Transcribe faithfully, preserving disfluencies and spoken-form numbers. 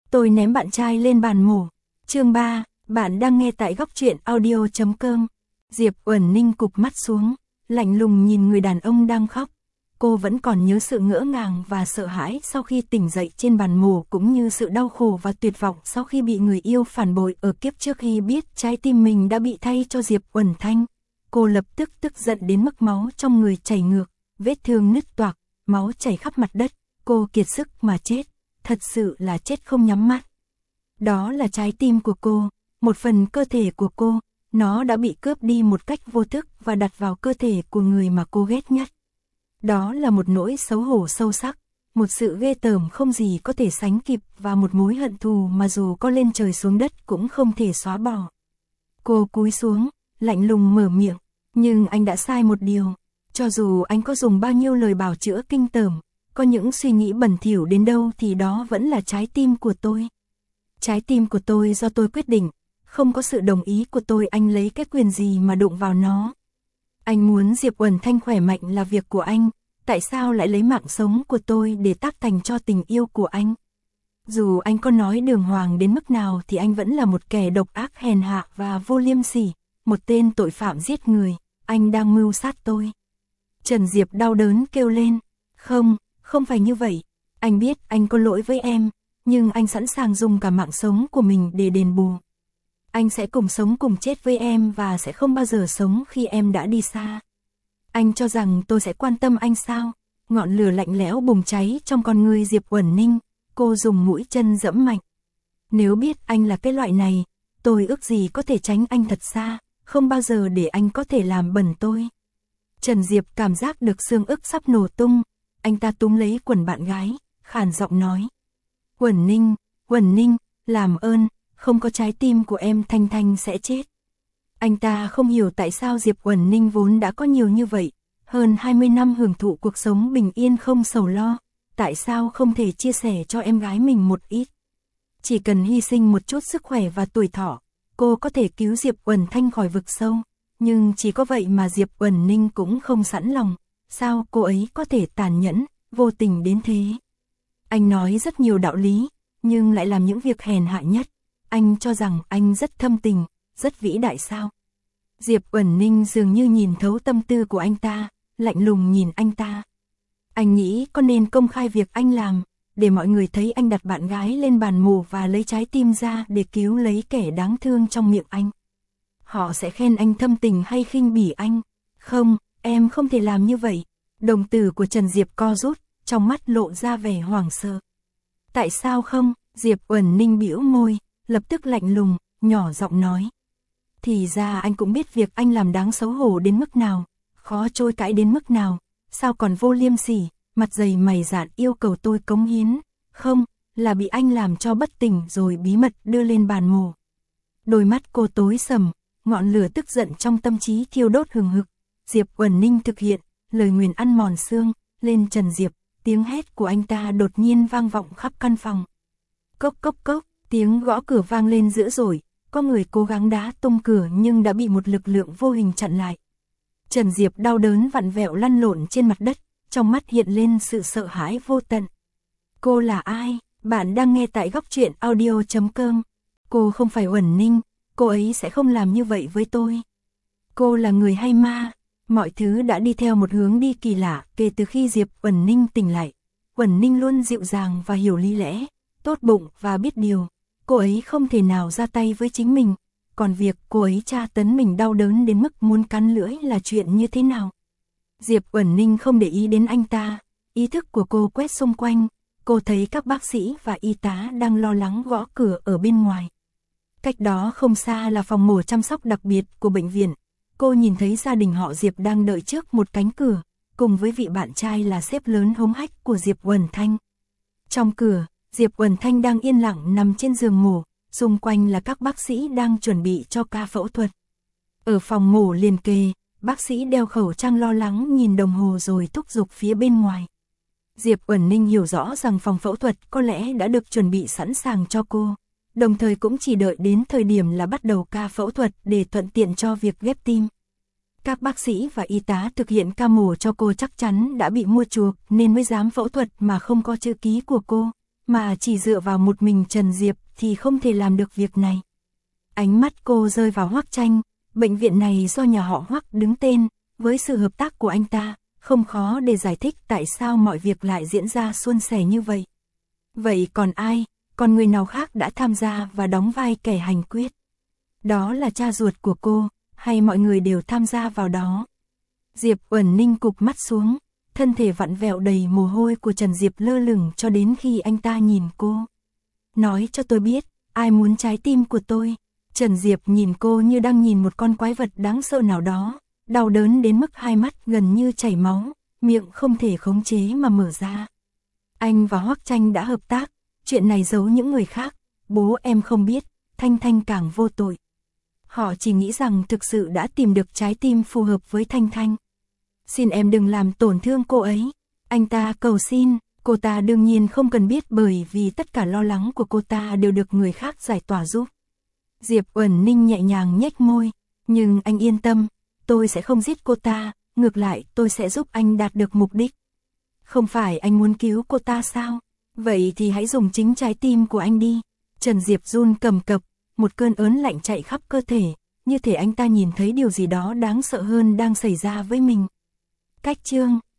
Tôi ném bạn trai lên bàn mổ. Chương ba, bạn đang nghe tại góc truyện audio chấm com. Diệp Uẩn Ninh cụp mắt xuống, lạnh lùng nhìn người đàn ông đang khóc. Cô vẫn còn nhớ sự ngỡ ngàng và sợ hãi sau khi tỉnh dậy trên bàn mổ, cũng như sự đau khổ và tuyệt vọng sau khi bị người yêu phản bội ở kiếp trước. Khi biết trái tim mình đã bị thay cho Diệp Uẩn Thanh, cô lập tức tức giận đến mức máu trong người chảy ngược, vết thương nứt toạc, máu chảy khắp mặt đất. Cô kiệt sức mà chết, thật sự là chết không nhắm mắt. Đó là trái tim của cô, một phần cơ thể của cô, nó đã bị cướp đi một cách vô thức và đặt vào cơ thể của người mà cô ghét nhất. Đó là một nỗi xấu hổ sâu sắc, một sự ghê tởm không gì có thể sánh kịp và một mối hận thù mà dù có lên trời xuống đất cũng không thể xóa bỏ. Cô cúi xuống, lạnh lùng mở miệng, nhưng anh đã sai một điều, cho dù anh có dùng bao nhiêu lời bào chữa kinh tởm, có những suy nghĩ bẩn thỉu đến đâu thì đó vẫn là trái tim của tôi. Trái tim của tôi do tôi quyết định, không có sự đồng ý của tôi anh lấy cái quyền gì mà đụng vào nó. Anh muốn Diệp Uẩn Thanh khỏe mạnh là việc của anh, tại sao lại lấy mạng sống của tôi để tác thành cho tình yêu của anh? Dù anh có nói đường hoàng đến mức nào thì anh vẫn là một kẻ độc ác hèn hạ và vô liêm sỉ, một tên tội phạm giết người, anh đang mưu sát tôi. Trần Diệp đau đớn kêu lên, không, không phải như vậy, anh biết anh có lỗi với em, nhưng anh sẵn sàng dùng cả mạng sống của mình để đền bù. Anh sẽ cùng sống cùng chết với em và sẽ không bao giờ sống khi em đã đi xa. Anh cho rằng tôi sẽ quan tâm anh sao? Ngọn lửa lạnh lẽo bùng cháy trong con người Diệp Uẩn Ninh, cô dùng mũi chân dẫm mạnh. Nếu biết anh là cái loại này, tôi ước gì có thể tránh anh thật xa, không bao giờ để anh có thể làm bẩn tôi. Trần Diệp cảm giác được xương ức sắp nổ tung, anh ta túm lấy quần bạn gái, khàn giọng nói. Uẩn Ninh, Uẩn Ninh, làm ơn, không có trái tim của em Thanh Thanh sẽ chết. Anh ta không hiểu tại sao Diệp Uẩn Ninh vốn đã có nhiều như vậy, hơn hai mươi năm hưởng thụ cuộc sống bình yên không sầu lo, tại sao không thể chia sẻ cho em gái mình một ít. Chỉ cần hy sinh một chút sức khỏe và tuổi thọ, cô có thể cứu Diệp Uẩn Thanh khỏi vực sâu, nhưng chỉ có vậy mà Diệp Uẩn Ninh cũng không sẵn lòng, sao cô ấy có thể tàn nhẫn, vô tình đến thế. Anh nói rất nhiều đạo lý, nhưng lại làm những việc hèn hạ nhất. Anh cho rằng anh rất thâm tình, rất vĩ đại sao? Diệp Uẩn Ninh dường như nhìn thấu tâm tư của anh ta, lạnh lùng nhìn anh ta. Anh nghĩ có nên công khai việc anh làm, để mọi người thấy anh đặt bạn gái lên bàn mổ và lấy trái tim ra để cứu lấy kẻ đáng thương trong miệng anh. Họ sẽ khen anh thâm tình hay khinh bỉ anh? Không, em không thể làm như vậy. Đồng tử của Trần Diệp co rút, trong mắt lộ ra vẻ hoảng sợ. Tại sao không? Diệp Uẩn Ninh bĩu môi, lập tức lạnh lùng, nhỏ giọng nói. Thì ra anh cũng biết việc anh làm đáng xấu hổ đến mức nào, khó trôi cãi đến mức nào, sao còn vô liêm sỉ, mặt dày mày dạn yêu cầu tôi cống hiến, không, là bị anh làm cho bất tỉnh rồi bí mật đưa lên bàn mổ. Đôi mắt cô tối sầm, ngọn lửa tức giận trong tâm trí thiêu đốt hừng hực. Diệp Uẩn Ninh thực hiện lời nguyền ăn mòn xương lên Trần Diệp, tiếng hét của anh ta đột nhiên vang vọng khắp căn phòng. Cốc cốc cốc, tiếng gõ cửa vang lên dữ dội, có người cố gắng đá tung cửa nhưng đã bị một lực lượng vô hình chặn lại. Trần Diệp đau đớn vặn vẹo lăn lộn trên mặt đất, trong mắt hiện lên sự sợ hãi vô tận. Cô là ai? Bạn đang nghe tại góc truyện audio chấm com. Cô không phải Uẩn Ninh, cô ấy sẽ không làm như vậy với tôi. Cô là người hay ma? Mọi thứ đã đi theo một hướng đi kỳ lạ kể từ khi Diệp Uẩn Ninh tỉnh lại. Uẩn Ninh luôn dịu dàng và hiểu lý lẽ, tốt bụng và biết điều. Cô ấy không thể nào ra tay với chính mình, còn việc cô ấy tra tấn mình đau đớn đến mức muốn cắn lưỡi là chuyện như thế nào? Diệp Uẩn Ninh không để ý đến anh ta, ý thức của cô quét xung quanh, cô thấy các bác sĩ và y tá đang lo lắng gõ cửa ở bên ngoài. Cách đó không xa là phòng mổ chăm sóc đặc biệt của bệnh viện, cô nhìn thấy gia đình họ Diệp đang đợi trước một cánh cửa, cùng với vị bạn trai là sếp lớn hống hách của Diệp Uẩn Thanh. Trong cửa, Diệp Uẩn Thanh đang yên lặng nằm trên giường mổ, xung quanh là các bác sĩ đang chuẩn bị cho ca phẫu thuật. Ở phòng mổ liền kề, bác sĩ đeo khẩu trang lo lắng nhìn đồng hồ rồi thúc giục phía bên ngoài. Diệp Uẩn Ninh hiểu rõ rằng phòng phẫu thuật có lẽ đã được chuẩn bị sẵn sàng cho cô, đồng thời cũng chỉ đợi đến thời điểm là bắt đầu ca phẫu thuật để thuận tiện cho việc ghép tim. Các bác sĩ và y tá thực hiện ca mổ cho cô chắc chắn đã bị mua chuộc nên mới dám phẫu thuật mà không có chữ ký của cô. mà chỉ dựa vào một mình Trần Diệp thì không thể làm được việc này. Ánh mắt cô rơi vào Hoắc Tranh, bệnh viện này do nhà họ Hoắc đứng tên, với sự hợp tác của anh ta, không khó để giải thích tại sao mọi việc lại diễn ra suôn sẻ như vậy. Vậy còn ai, còn người nào khác đã tham gia và đóng vai kẻ hành quyết? Đó là cha ruột của cô, hay mọi người đều tham gia vào đó? Diệp Uẩn Ninh cụp mắt xuống, thân thể vặn vẹo đầy mồ hôi của Trần Diệp lơ lửng cho đến khi anh ta nhìn cô. Nói cho tôi biết, ai muốn trái tim của tôi? Trần Diệp nhìn cô như đang nhìn một con quái vật đáng sợ nào đó, đau đớn đến mức hai mắt gần như chảy máu, miệng không thể khống chế mà mở ra. Anh và Hoắc Tranh đã hợp tác, chuyện này giấu những người khác, bố em không biết, Thanh Thanh càng vô tội. Họ chỉ nghĩ rằng thực sự đã tìm được trái tim phù hợp với Thanh Thanh. Xin em đừng làm tổn thương cô ấy. Anh ta cầu xin, cô ta đương nhiên không cần biết bởi vì tất cả lo lắng của cô ta đều được người khác giải tỏa giúp. Diệp Uẩn Ninh nhẹ nhàng nhếch môi, nhưng anh yên tâm, tôi sẽ không giết cô ta, ngược lại tôi sẽ giúp anh đạt được mục đích. Không phải anh muốn cứu cô ta sao? Vậy thì hãy dùng chính trái tim của anh đi. Trần Diệp run cầm cập, một cơn ớn lạnh chạy khắp cơ thể, như thể anh ta nhìn thấy điều gì đó đáng sợ hơn đang xảy ra với mình. Cách chương